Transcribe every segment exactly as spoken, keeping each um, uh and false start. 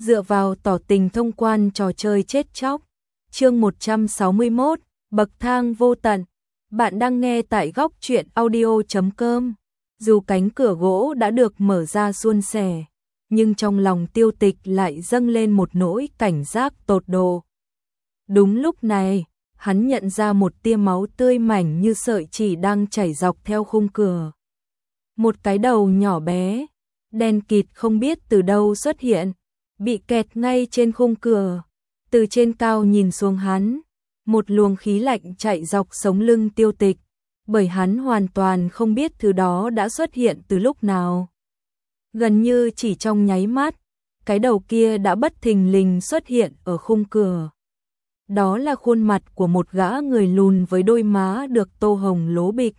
dựa vào tỏ tình thông quan trò chơi chết chóc. Chương một trăm sáu mươi mốt, bậc thang vô tận. Bạn đang nghe tại góc truyện audio chấm com. Dù cánh cửa gỗ đã được mở ra suôn sẻ, nhưng trong lòng Tiêu Tịch lại dâng lên một nỗi cảnh giác tột độ. Đúng lúc này, hắn nhận ra một tia máu tươi mảnh như sợi chỉ đang chảy dọc theo khung cửa. Một cái đầu nhỏ bé, đen kịt không biết từ đâu xuất hiện, bị kẹt ngay trên khung cửa. Từ trên cao nhìn xuống hắn, một luồng khí lạnh chạy dọc sống lưng Tiêu Tịch, bởi hắn hoàn toàn không biết thứ đó đã xuất hiện từ lúc nào. Gần như chỉ trong nháy mắt, cái đầu kia đã bất thình lình xuất hiện ở khung cửa. Đó là khuôn mặt của một gã người lùn với đôi má được tô hồng lố bịch.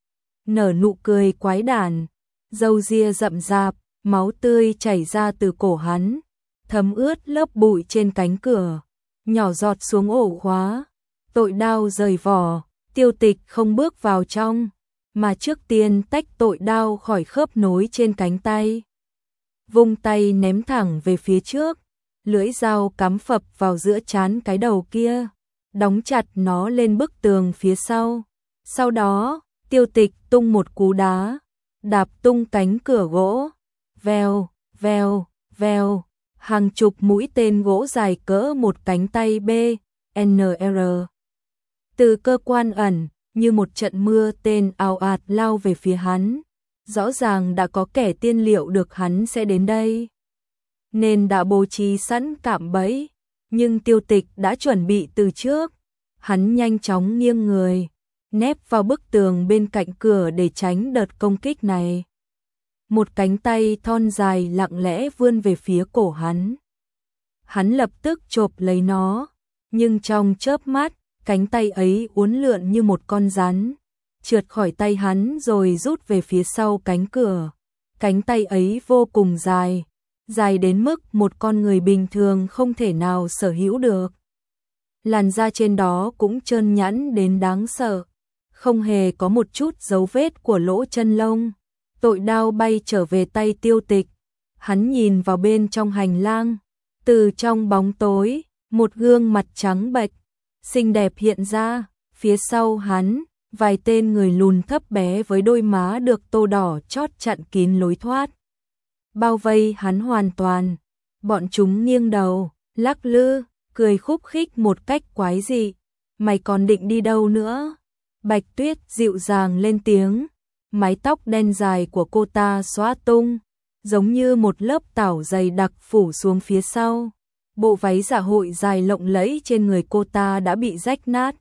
Nở nụ cười quái đản, râu ria rậm rạp, máu tươi chảy ra từ cổ hắn, thấm ướt lớp bụi trên cánh cửa, nhỏ giọt xuống ổ khóa. Tội đao rời vỏ, Tiêu Tịch không bước vào trong, mà trước tiên tách tội đao khỏi khớp nối trên cánh tay. Vung tay ném thẳng về phía trước, lưỡi dao cắm phập vào giữa trán cái đầu kia, đóng chặt nó lên bức tường phía sau. Sau đó, Tiêu Tịch tung một cú đá, đạp tung cánh cửa gỗ, vèo, vèo, vèo, hàng chục mũi tên gỗ dài cỡ một cánh tay B, N R. Từ cơ quan ẩn, như một trận mưa tên ào ạt lao về phía hắn. Rõ ràng đã có kẻ tiên liệu được hắn sẽ đến đây, nên đã bố trí sẵn cạm bẫy, nhưng Tiêu Tịch đã chuẩn bị từ trước. Hắn nhanh chóng nghiêng người, nép vào bức tường bên cạnh cửa để tránh đợt công kích này. Một cánh tay thon dài lặng lẽ vươn về phía cổ hắn. Hắn lập tức chộp lấy nó, nhưng trong chớp mắt, cánh tay ấy uốn lượn như một con rắn, trượt khỏi tay hắn rồi rút về phía sau cánh cửa. Cánh tay ấy vô cùng dài, dài đến mức một con người bình thường không thể nào sở hữu được. Làn da trên đó cũng trơn nhẵn đến đáng sợ, không hề có một chút dấu vết của lỗ chân lông. Tội đao bay trở về tay Tiêu Tịch. Hắn nhìn vào bên trong hành lang, từ trong bóng tối, một gương mặt trắng bệch, xinh đẹp hiện ra. Phía sau hắn, vài tên người lùn thấp bé với đôi má được tô đỏ chót chặn kín lối thoát, bao vây hắn hoàn toàn. Bọn chúng nghiêng đầu, lắc lư, cười khúc khích một cách quái dị. Mày còn định đi đâu nữa? Bạch Tuyết dịu dàng lên tiếng. Mái tóc đen dài của cô ta xõa tung, giống như một lớp tảo dày đặc phủ xuống phía sau. Bộ váy dạ hội dài lộng lẫy trên người cô ta đã bị rách nát,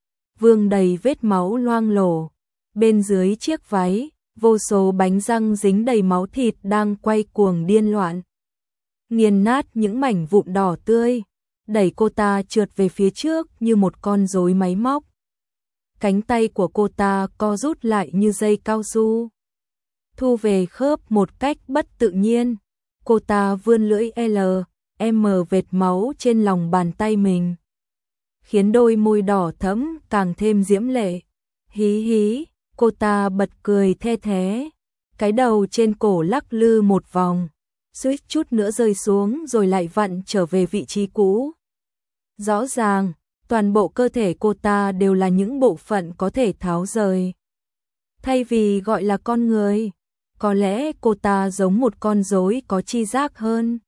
vương đầy vết máu loang lổ. Bên dưới chiếc váy, vô số bánh răng dính đầy máu thịt đang quay cuồng điên loạn, nghiền nát những mảnh vụn đỏ tươi, đẩy cô ta trượt về phía trước như một con rối máy móc. Cánh tay của cô ta co rút lại như dây cao su, thu về khớp một cách bất tự nhiên. Cô ta vươn lưỡi L, M vệt máu trên lòng bàn tay mình, khiến đôi môi đỏ thẫm càng thêm diễm lệ. Hí hí, cô ta bật cười the thé, cái đầu trên cổ lắc lư một vòng, suýt chút nữa rơi xuống rồi lại vặn trở về vị trí cũ. Rõ ràng, toàn bộ cơ thể cô ta đều là những bộ phận có thể tháo rời. Thay vì gọi là con người, có lẽ cô ta giống một con rối có tri giác hơn.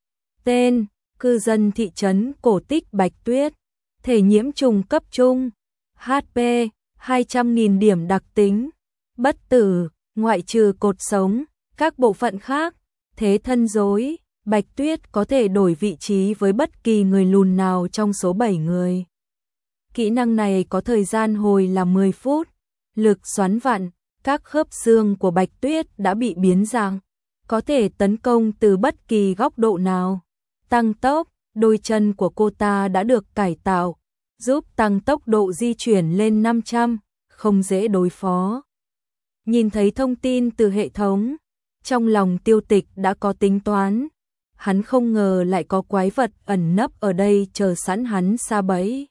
Tên: cư dân thị trấn cổ tích Bạch Tuyết. Thể nhiễm trùng cấp trung. H P hai trăm nghìn điểm. Đặc tính: bất tử, ngoại trừ cột sống. Các bộ phận khác: thế thân rối. Bạch Tuyết có thể đổi vị trí với bất kỳ người lùn nào trong số bảy người. Kỹ năng này có thời gian hồi là mười phút. Lực xoắn vặn: các khớp xương của Bạch Tuyết đã bị biến dạng, có thể tấn công từ bất kỳ góc độ nào. Tăng tốc: đôi chân của cô ta đã được cải tạo, giúp tăng tốc độ di chuyển lên năm trăm, không dễ đối phó. Nhìn thấy thông tin từ hệ thống, trong lòng Tiêu Tịch đã có tính toán. Hắn không ngờ lại có quái vật ẩn nấp ở đây chờ sẵn hắn sa bẫy.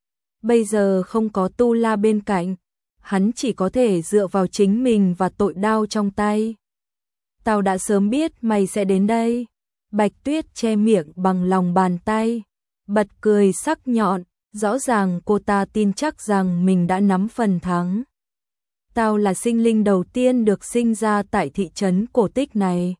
Bây giờ không có Tu La bên cạnh, hắn chỉ có thể dựa vào chính mình và tội đao trong tay. Tao đã sớm biết mày sẽ đến đây. Bạch Tuyết che miệng bằng lòng bàn tay, bật cười sắc nhọn, rõ ràng cô ta tin chắc rằng mình đã nắm phần thắng. Tao là sinh linh đầu tiên được sinh ra tại thị trấn cổ tích này.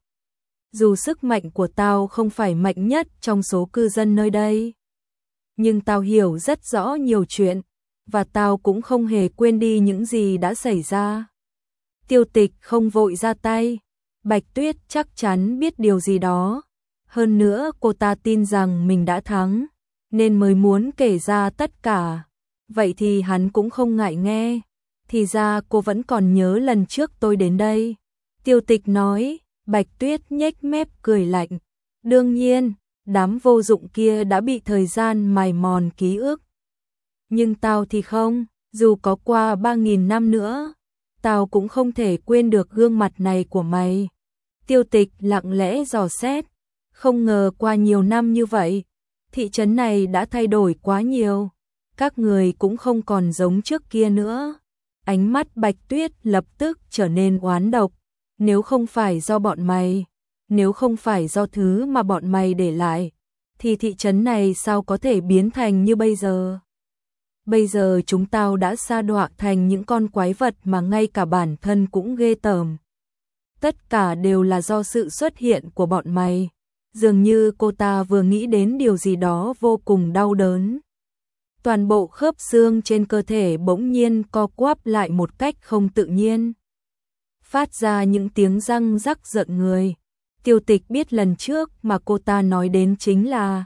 Dù sức mạnh của tao không phải mạnh nhất trong số cư dân nơi đây, nhưng tao hiểu rất rõ nhiều chuyện, và tao cũng không hề quên đi những gì đã xảy ra. Tiêu Tịch không vội ra tay, Bạch Tuyết chắc chắn biết điều gì đó. Hơn nữa cô ta tin rằng mình đã thắng, nên mới muốn kể ra tất cả. Vậy thì hắn cũng không ngại nghe. Thì ra cô vẫn còn nhớ lần trước tôi đến đây. Tiêu Tịch nói. Bạch Tuyết nhếch mép cười lạnh. Đương nhiên, đám vô dụng kia đã bị thời gian mài mòn ký ức. Nhưng tao thì không, dù có qua ba nghìn năm nữa, tao cũng không thể quên được gương mặt này của mày. Tiêu Tịch lặng lẽ dò xét, không ngờ qua nhiều năm như vậy, thị trấn này đã thay đổi quá nhiều, các người cũng không còn giống trước kia nữa. Ánh mắt Bạch Tuyết lập tức trở nên oán độc. Nếu không phải do bọn mày, nếu không phải do thứ mà bọn mày để lại, thì thị trấn này sao có thể biến thành như bây giờ? Bây giờ chúng tao đã sa đọa thành những con quái vật mà ngay cả bản thân cũng ghê tởm. Tất cả đều là do sự xuất hiện của bọn mày. Dường như cô ta vừa nghĩ đến điều gì đó vô cùng đau đớn. Toàn bộ khớp xương trên cơ thể bỗng nhiên co quắp lại một cách không tự nhiên, phát ra những tiếng răng rắc rợn người. Tiêu Tịch biết lần trước mà cô ta nói đến chính là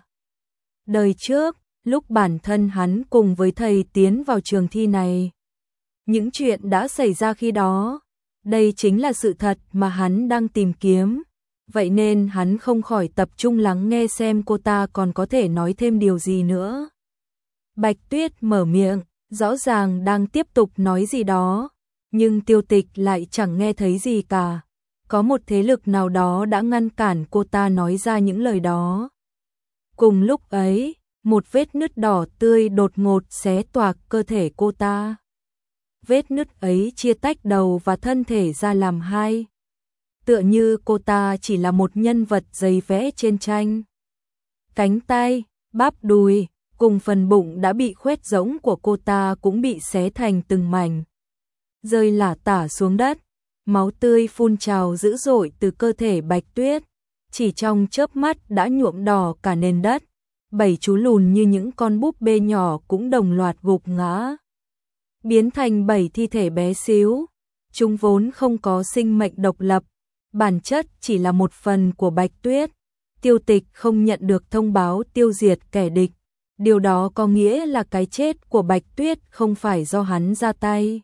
đời trước, lúc bản thân hắn cùng với thầy tiến vào trường thi này. Những chuyện đã xảy ra khi đó, đây chính là sự thật mà hắn đang tìm kiếm. Vậy nên hắn không khỏi tập trung lắng nghe xem cô ta còn có thể nói thêm điều gì nữa. Bạch Tuyết mở miệng, rõ ràng đang tiếp tục nói gì đó, nhưng Tiêu Tịch lại chẳng nghe thấy gì cả. Có một thế lực nào đó đã ngăn cản cô ta nói ra những lời đó. Cùng lúc ấy, một vết nứt đỏ tươi đột ngột xé toạc cơ thể cô ta. Vết nứt ấy chia tách đầu và thân thể ra làm hai. Tựa như cô ta chỉ là một nhân vật giấy vẽ trên tranh. Cánh tay, bắp đùi, cùng phần bụng đã bị khoét rỗng của cô ta cũng bị xé thành từng mảnh, rơi lả tả xuống đất. Máu tươi phun trào dữ dội từ cơ thể Bạch Tuyết, chỉ trong chớp mắt đã nhuộm đỏ cả nền đất. Bảy chú lùn như những con búp bê nhỏ cũng đồng loạt gục ngã, biến thành bảy thi thể bé xíu. Chúng vốn không có sinh mệnh độc lập, bản chất chỉ là một phần của Bạch Tuyết. Tiêu Tịch không nhận được thông báo tiêu diệt kẻ địch. Điều đó có nghĩa là cái chết của Bạch Tuyết không phải do hắn ra tay,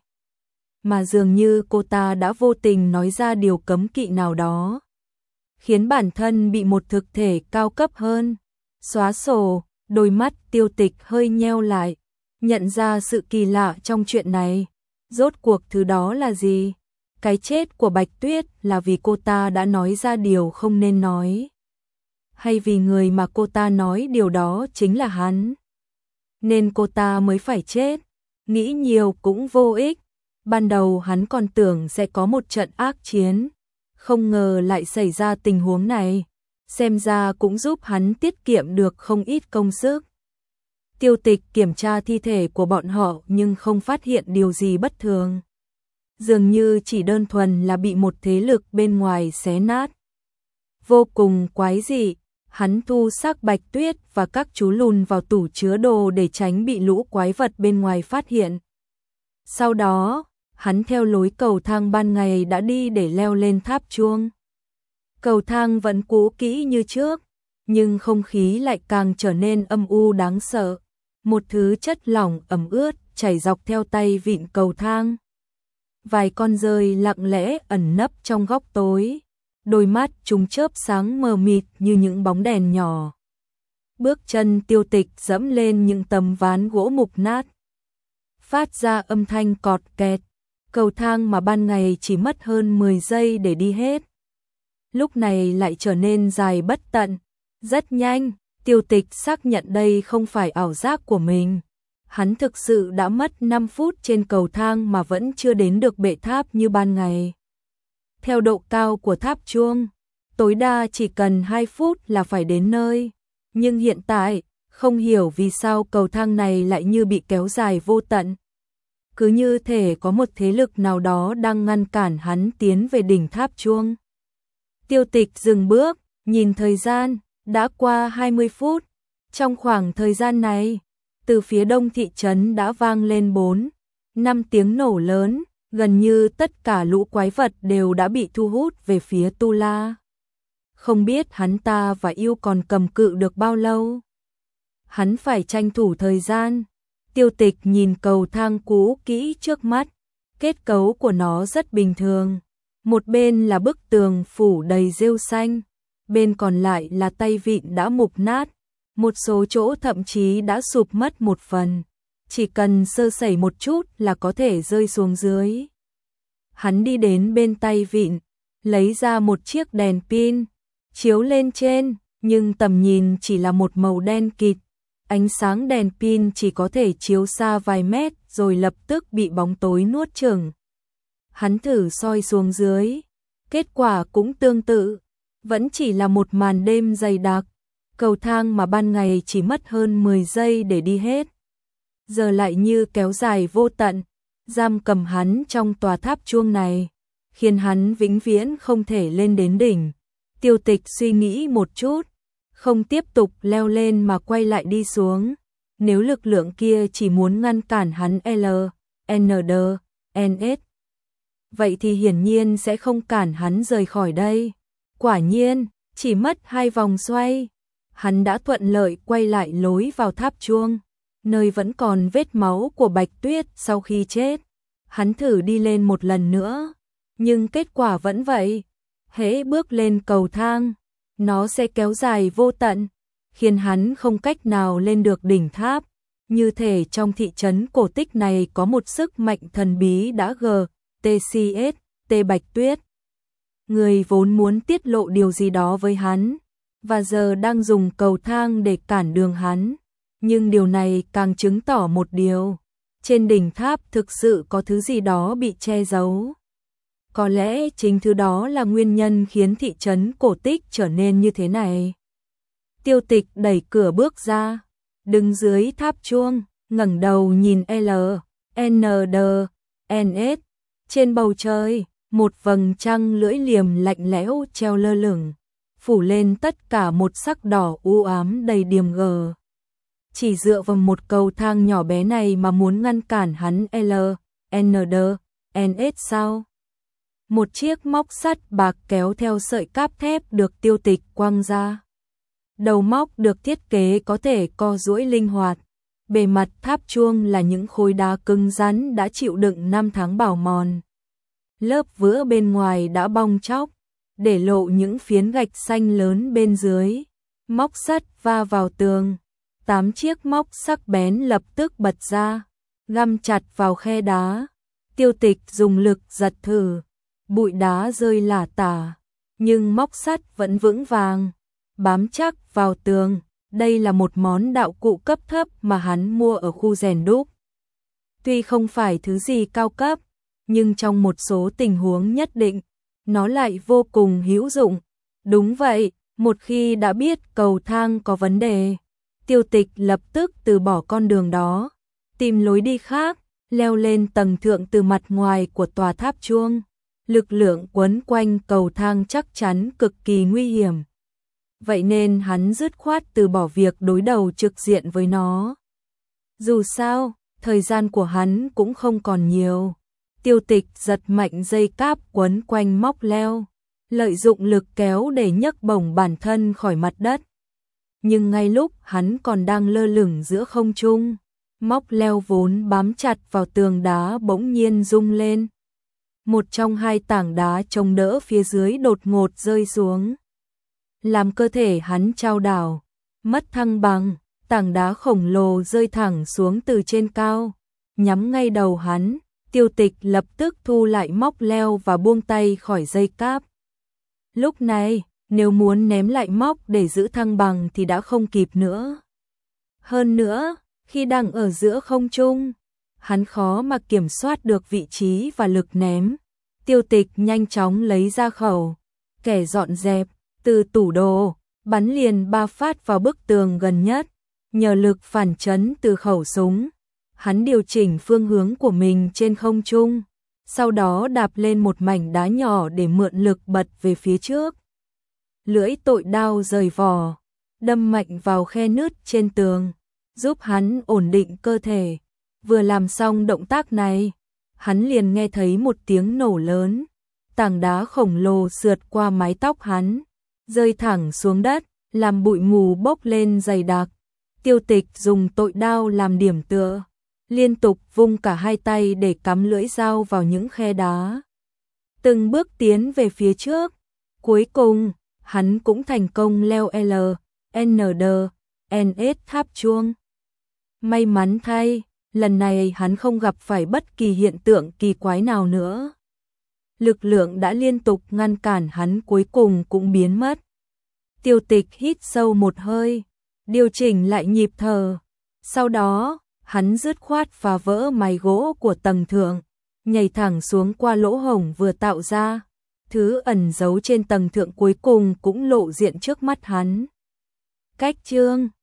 mà dường như cô ta đã vô tình nói ra điều cấm kỵ nào đó, khiến bản thân bị một thực thể cao cấp hơn xóa sổ. Đôi mắt Tiêu Tịch hơi nheo lại, nhận ra sự kỳ lạ trong chuyện này. Rốt cuộc thứ đó là gì? Cái chết của Bạch Tuyết là vì cô ta đã nói ra điều không nên nói, hay vì người mà cô ta nói điều đó chính là hắn, nên cô ta mới phải chết? Nghĩ nhiều cũng vô ích. Ban đầu hắn còn tưởng sẽ có một trận ác chiến, không ngờ lại xảy ra tình huống này. Xem ra cũng giúp hắn tiết kiệm được không ít công sức. Tiêu Tịch kiểm tra thi thể của bọn họ nhưng không phát hiện điều gì bất thường. Dường như chỉ đơn thuần là bị một thế lực bên ngoài xé nát. Vô cùng quái dị, hắn thu xác Bạch Tuyết và các chú lùn vào tủ chứa đồ để tránh bị lũ quái vật bên ngoài phát hiện. Sau đó, hắn theo lối cầu thang ban ngày đã đi để leo lên tháp chuông. Cầu thang vẫn cũ kỹ như trước, nhưng không khí lại càng trở nên âm u đáng sợ. Một thứ chất lỏng ẩm ướt chảy dọc theo tay vịn cầu thang. Vài con dơi lặng lẽ ẩn nấp trong góc tối, đôi mắt chúng chớp sáng mờ mịt như những bóng đèn nhỏ. Bước chân Tiêu Tịch dẫm lên những tấm ván gỗ mục nát, phát ra âm thanh cọt kẹt. Cầu thang mà ban ngày chỉ mất hơn mười giây để đi hết, lúc này lại trở nên dài bất tận. Rất nhanh, Tiêu Tịch xác nhận đây không phải ảo giác của mình. Hắn thực sự đã mất năm phút trên cầu thang mà vẫn chưa đến được bệ tháp như ban ngày. Theo độ cao của tháp chuông, tối đa chỉ cần hai phút là phải đến nơi. Nhưng hiện tại, không hiểu vì sao cầu thang này lại như bị kéo dài vô tận. Cứ như thể có một thế lực nào đó đang ngăn cản hắn tiến về đỉnh tháp chuông. Tiêu Tịch dừng bước, nhìn thời gian, đã qua hai mươi phút. Trong khoảng thời gian này, từ phía đông thị trấn đã vang lên bốn, năm tiếng nổ lớn, gần như tất cả lũ quái vật đều đã bị thu hút về phía Tu La. Không biết hắn ta và yêu còn cầm cự được bao lâu. Hắn phải tranh thủ thời gian. Tiêu Tịch nhìn cầu thang cũ kỹ trước mắt, kết cấu của nó rất bình thường. Một bên là bức tường phủ đầy rêu xanh, bên còn lại là tay vịn đã mục nát, một số chỗ thậm chí đã sụp mất một phần, chỉ cần sơ sẩy một chút là có thể rơi xuống dưới. Hắn đi đến bên tay vịn, lấy ra một chiếc đèn pin, chiếu lên trên, nhưng tầm nhìn chỉ là một màu đen kịt. Ánh sáng đèn pin chỉ có thể chiếu xa vài mét rồi lập tức bị bóng tối nuốt chửng. Hắn thử soi xuống dưới, kết quả cũng tương tự, vẫn chỉ là một màn đêm dày đặc, cầu thang mà ban ngày chỉ mất hơn mười giây để đi hết. Giờ lại như kéo dài vô tận, giam cầm hắn trong tòa tháp chuông này, khiến hắn vĩnh viễn không thể lên đến đỉnh. Tiêu Tịch suy nghĩ một chút, không tiếp tục leo lên mà quay lại đi xuống. Nếu lực lượng kia chỉ muốn ngăn cản hắn L, N D, N S, vậy thì hiển nhiên sẽ không cản hắn rời khỏi đây. Quả nhiên, chỉ mất hai vòng xoay, hắn đã thuận lợi quay lại lối vào tháp chuông, nơi vẫn còn vết máu của Bạch Tuyết sau khi chết. Hắn thử đi lên một lần nữa, nhưng kết quả vẫn vậy. Hễ bước lên cầu thang, nó sẽ kéo dài vô tận, khiến hắn không cách nào lên được đỉnh tháp. Như thể trong thị trấn cổ tích này có một sức mạnh thần bí đã g, T C S, T Bạch Tuyết. Người vốn muốn tiết lộ điều gì đó với hắn, và giờ đang dùng cầu thang để cản đường hắn. Nhưng điều này càng chứng tỏ một điều, trên đỉnh tháp thực sự có thứ gì đó bị che giấu. Có lẽ chính thứ đó là nguyên nhân khiến thị trấn cổ tích trở nên như thế này. Tiêu Tịch đẩy cửa bước ra, đứng dưới tháp chuông, ngẩng đầu nhìn L, N D, N S. Trên bầu trời, một vầng trăng lưỡi liềm lạnh lẽo treo lơ lửng, phủ lên tất cả một sắc đỏ u ám đầy điềm gờ. Chỉ dựa vào một cầu thang nhỏ bé này mà muốn ngăn cản hắn L, N D, N S sao? Một chiếc móc sắt bạc kéo theo sợi cáp thép được Tiêu Tịch quăng ra. Đầu móc được thiết kế có thể co duỗi linh hoạt. Bề mặt tháp chuông là những khối đá cứng rắn đã chịu đựng năm tháng bào mòn. Lớp vữa bên ngoài đã bong tróc, để lộ những phiến gạch xanh lớn bên dưới. Móc sắt va vào tường, tám chiếc móc sắc bén lập tức bật ra, găm chặt vào khe đá. Tiêu Tịch dùng lực giật thử, bụi đá rơi lả tả, nhưng móc sắt vẫn vững vàng, bám chắc vào tường. Đây là một món đạo cụ cấp thấp mà hắn mua ở khu rèn đúc. Tuy không phải thứ gì cao cấp, nhưng trong một số tình huống nhất định, nó lại vô cùng hữu dụng. Đúng vậy, một khi đã biết cầu thang có vấn đề, Tiêu Tịch lập tức từ bỏ con đường đó, tìm lối đi khác, leo lên tầng thượng từ mặt ngoài của tòa tháp chuông. Lực lượng quấn quanh cầu thang chắc chắn cực kỳ nguy hiểm. Vậy nên hắn dứt khoát từ bỏ việc đối đầu trực diện với nó. Dù sao, thời gian của hắn cũng không còn nhiều. Tiêu Tịch giật mạnh dây cáp quấn quanh móc leo, lợi dụng lực kéo để nhấc bổng bản thân khỏi mặt đất. Nhưng ngay lúc hắn còn đang lơ lửng giữa không trung, móc leo vốn bám chặt vào tường đá bỗng nhiên rung lên. Một trong hai tảng đá chống đỡ phía dưới đột ngột rơi xuống, làm cơ thể hắn chao đảo, mất thăng bằng. Tảng đá khổng lồ rơi thẳng xuống từ trên cao, nhắm ngay đầu hắn. Tiêu Tịch lập tức thu lại móc leo và buông tay khỏi dây cáp. Lúc này, nếu muốn ném lại móc để giữ thăng bằng thì đã không kịp nữa. Hơn nữa, khi đang ở giữa không trung, hắn khó mà kiểm soát được vị trí và lực ném. Tiêu Tịch nhanh chóng lấy ra khẩu, kẻ dọn dẹp, từ tủ đồ, bắn liền ba phát vào bức tường gần nhất, nhờ lực phản chấn từ khẩu súng. Hắn điều chỉnh phương hướng của mình trên không trung, sau đó đạp lên một mảnh đá nhỏ để mượn lực bật về phía trước. Lưỡi tội đao rời vỏ, đâm mạnh vào khe nứt trên tường, giúp hắn ổn định cơ thể. Vừa làm xong động tác này, hắn liền nghe thấy một tiếng nổ lớn, tảng đá khổng lồ sượt qua mái tóc hắn, rơi thẳng xuống đất, làm bụi mù bốc lên dày đặc. Tiêu Tịch dùng tội đao làm điểm tựa, liên tục vung cả hai tay để cắm lưỡi dao vào những khe đá. Từng bước tiến về phía trước, cuối cùng, hắn cũng thành công leo L, N D, N S tháp chuông. May mắn thay, lần này hắn không gặp phải bất kỳ hiện tượng kỳ quái nào nữa. Lực lượng đã liên tục ngăn cản hắn cuối cùng cũng biến mất. Tiêu Tịch hít sâu một hơi, điều chỉnh lại nhịp thở. Sau đó, hắn dứt khoát phá vỡ mái gỗ của tầng thượng, nhảy thẳng xuống qua lỗ hổng vừa tạo ra. Thứ ẩn giấu trên tầng thượng cuối cùng cũng lộ diện trước mắt hắn. Cách chương